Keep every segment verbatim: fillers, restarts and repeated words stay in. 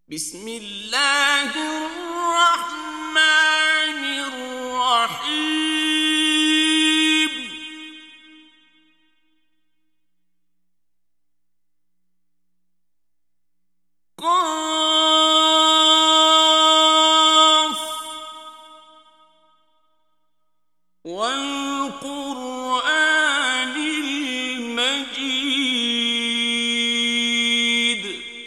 بسم الله الرحمن الرحيم قاف والقرآن المجيد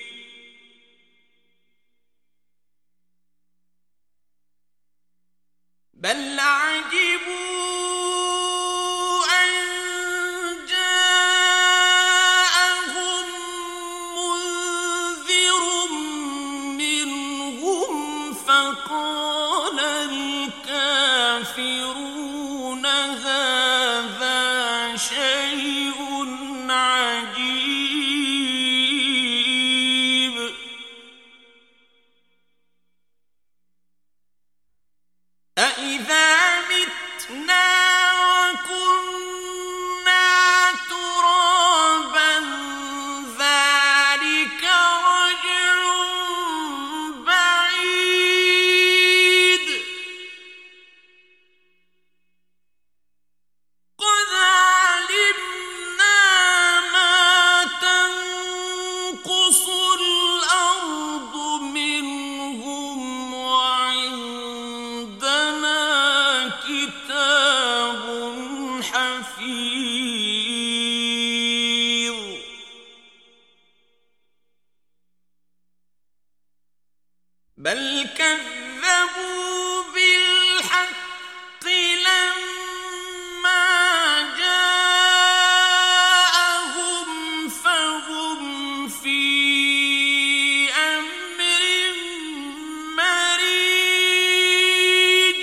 بل عجبوا أن جاءهم منذر منهم فقال الكافرون هذا شيء عجيب أإذا متنا وكنا ترابا ذلك رجع بعيد قد علمنا ما تنقص الأرض منهم وعندنا كتاب حفيظ بل كذبوا بالحق لما جاءهم فهم في أمر مريج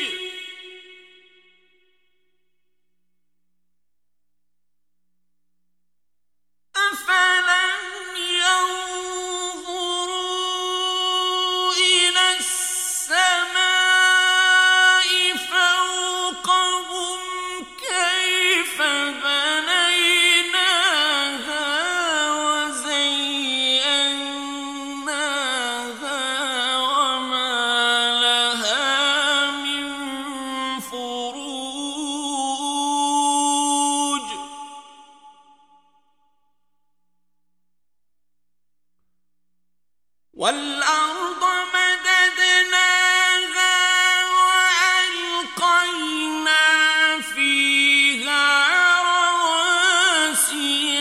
أفلم ينظروا إلى السماء فوقهم كيف بنيناها وزيناها وما لها من فروج والأرض مددناها وألقينا فيها رواسي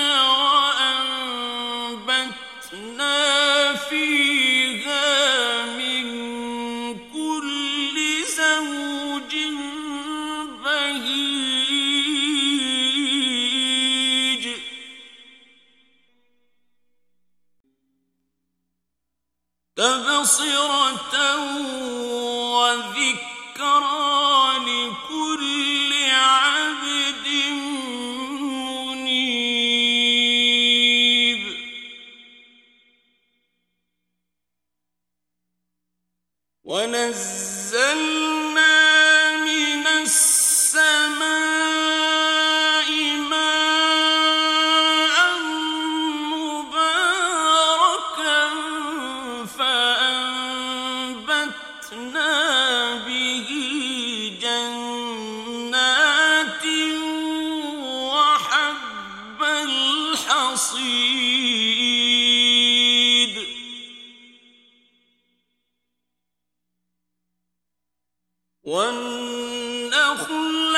وأنبتنا فيها من كل زوج بهيج تبصرة وذكرى لكل عبد منيب ونزلنا من السماء ماء مباركا فأنبتنا به جنات وحب الحصيد والنخل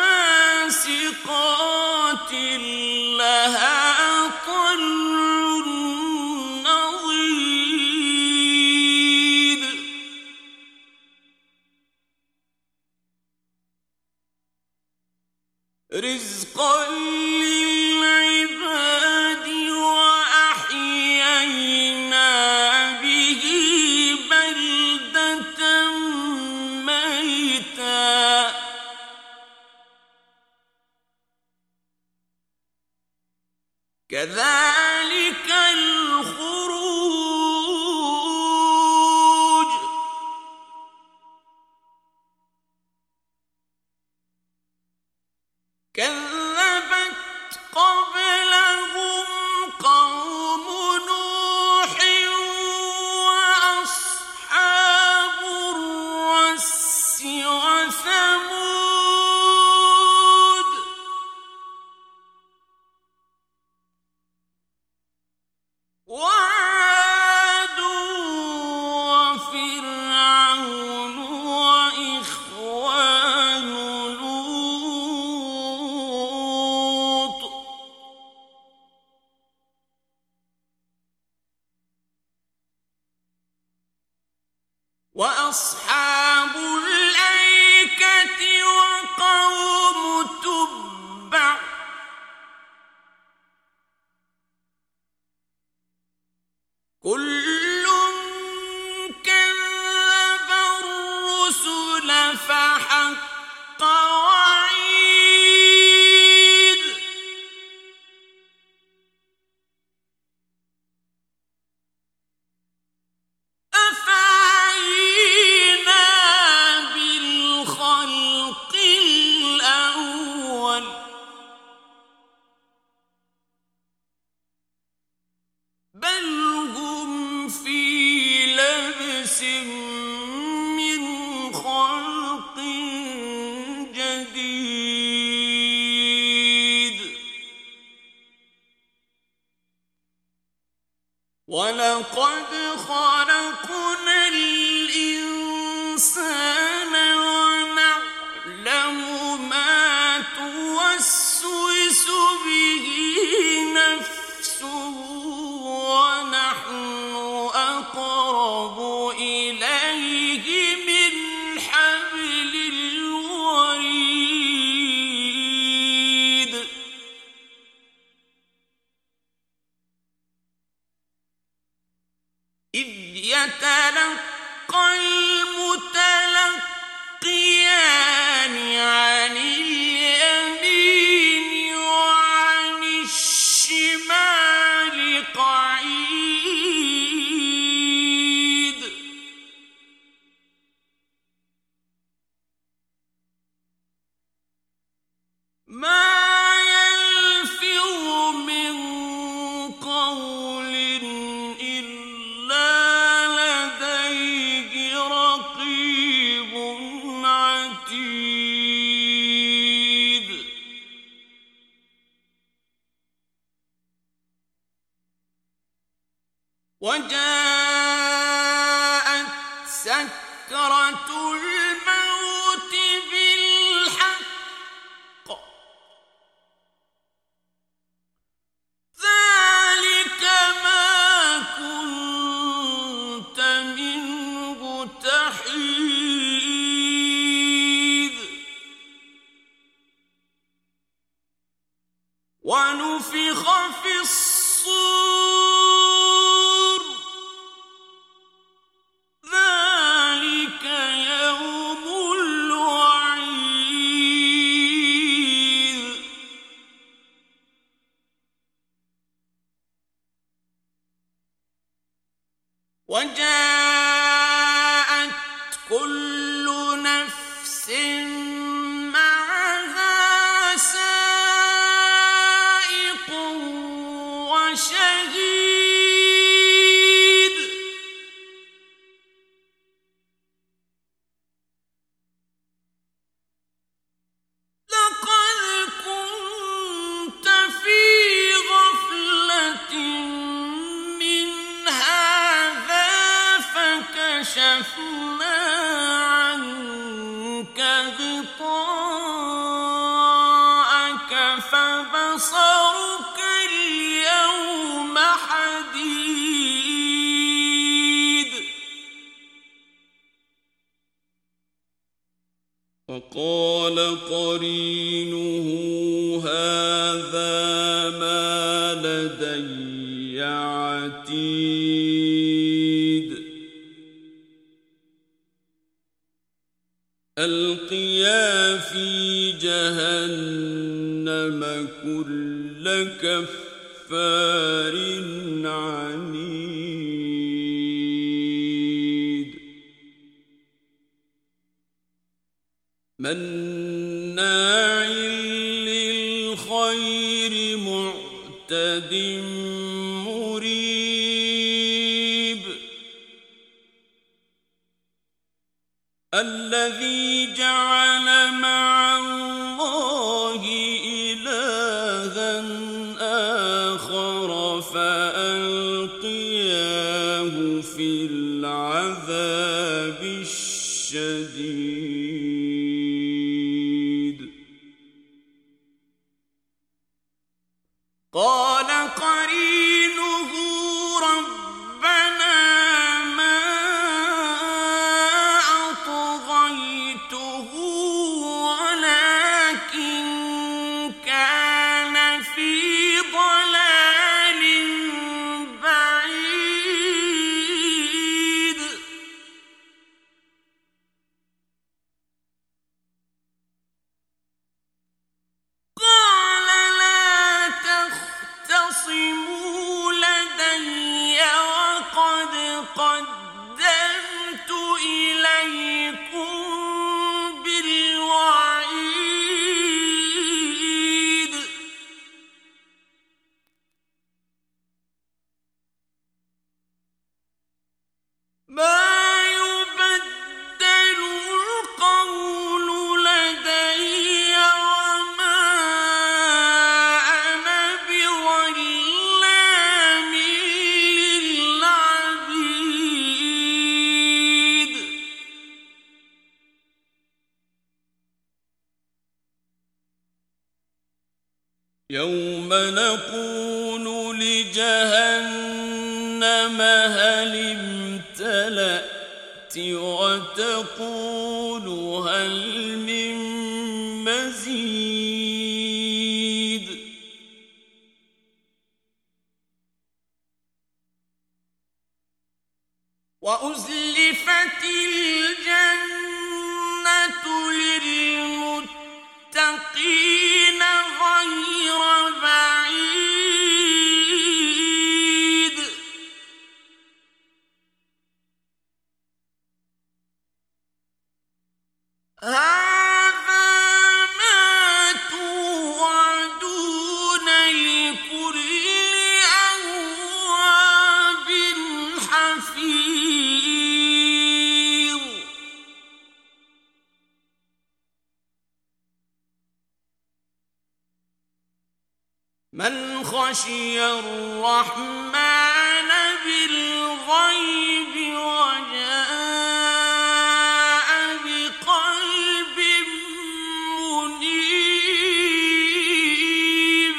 باسقات لها طلع نضيد رزقا للعباد وأحيينا به بلدة ميتا وثمود وعاد وفرعون وإخوان لوط وأصحاب الأيكة وقوم تبع كل كذب الرسل فحق وعيد أفعينا بالخلق الأول بل هم في لبس من خلق جديد ولقد خلقنا الإنسان ونعلم ما توسوس به نفسه ونحن أقرب إليه من حبل الوريد إذ يتلقى المتلقيان عن اليمين وعن الشمال قعيد ما يلفظ من قول إلا لديه رقيب عتيد وجاءت سكرة الموت بالحق ذلك ما كنت منه تحيد ونفخ في الصور ذلك يوم الوعيد وجاءت كل نفس معها سائق وشهيد لقد كنت في غفلة من هذا فكشفنا عنك غطاءك فبصرك اليوم حديد وقال قرينه هذا ما لدي عتيد ألقيا في جهنم كل كفار عنيد مناع للخير معتد مريب الذي جعل مع الله إلها آخر فألقياه في العذاب الشديد قال قرينه ربنا ما أطغيته ولكن كان في ضلال بعيد قال لا تختصموا لدي وقد قدمت إليكم بالوعيد ما يبدل القول لدي وما أنا بظلام للعبيد يوم نقول لجهنم هل امتلأت وتقول هل من مزيد وأزلفت الجنة للمتقين غير بعيد هذا ما توعدون لكل أواب حفيظ من خشي الرحمن بالغيب وجاء بقلب منيب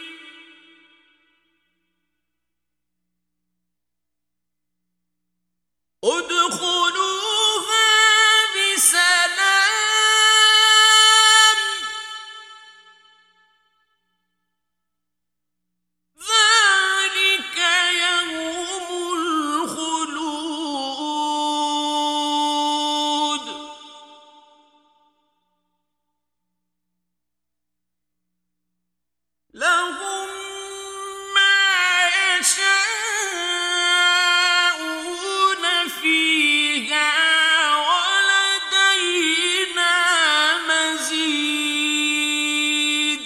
ادخلوها بسلام ذلك يوم الخلود لهم ما يشاءون فيها ولدينا مزيد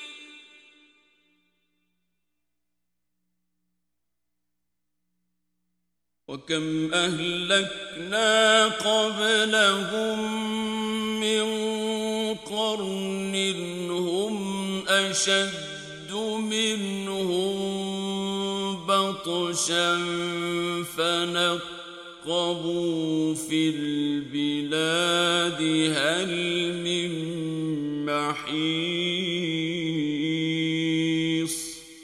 وكم أهلكنا قبلهم من قرن هم أشد منهم بطشا فنقبوا في البلاد هل من محيص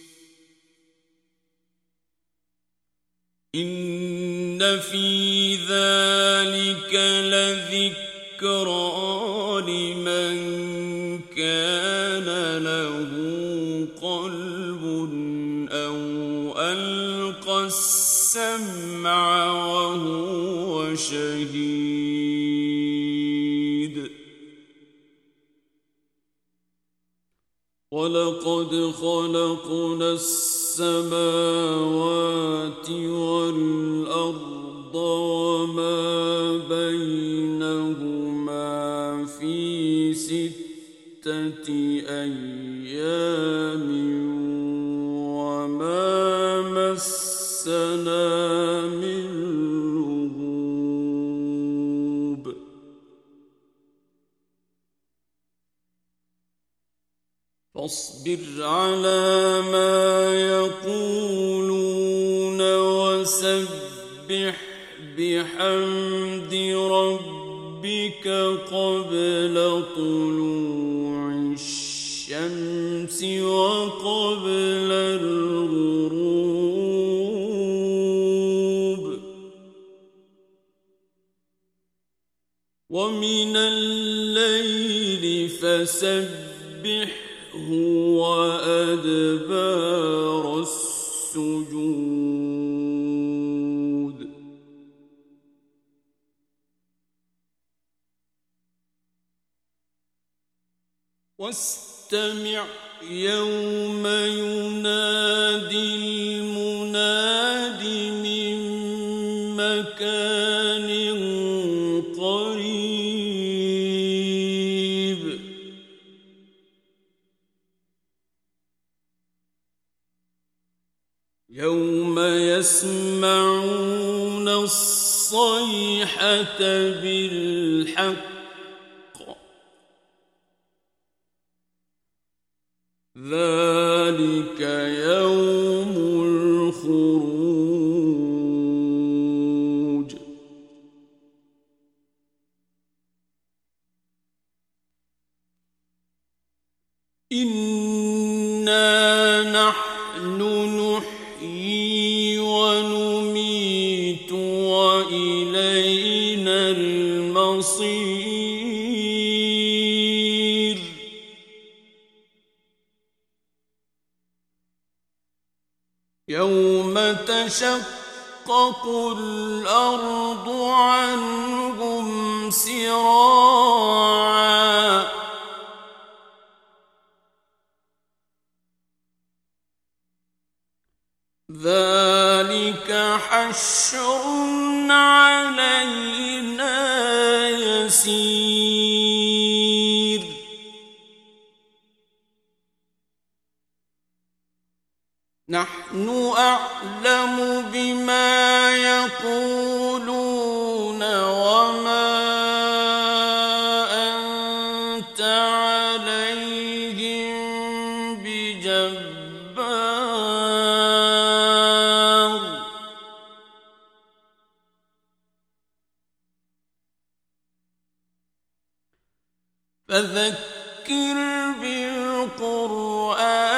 إن في ذلك لذكرى لمن كان له قلب أو ألقى السمع وهو شهيد ولقد خلقنا السماوات والأرض وما بينهما في ستة أيام وما مسنا من لغوب فاصبر على ما يقولون وسبح بحمد ربك قبل طلوع الشمس وقبل الغروب ومن الليل فسبحه وأدبار السجود واستمع يوم ينادي المناد من مكان قريب يوم يسمعون الصيحة بالحق ذلك يوم الخروج إنا نحن نحيي ونميت وإلينا المصير يوم تشقق الأرض عنهم سراعا ذلك حشر علينا يسير نحن أعلم بما يقولون وما أنت عليهم بجبار فذكر بالقرآن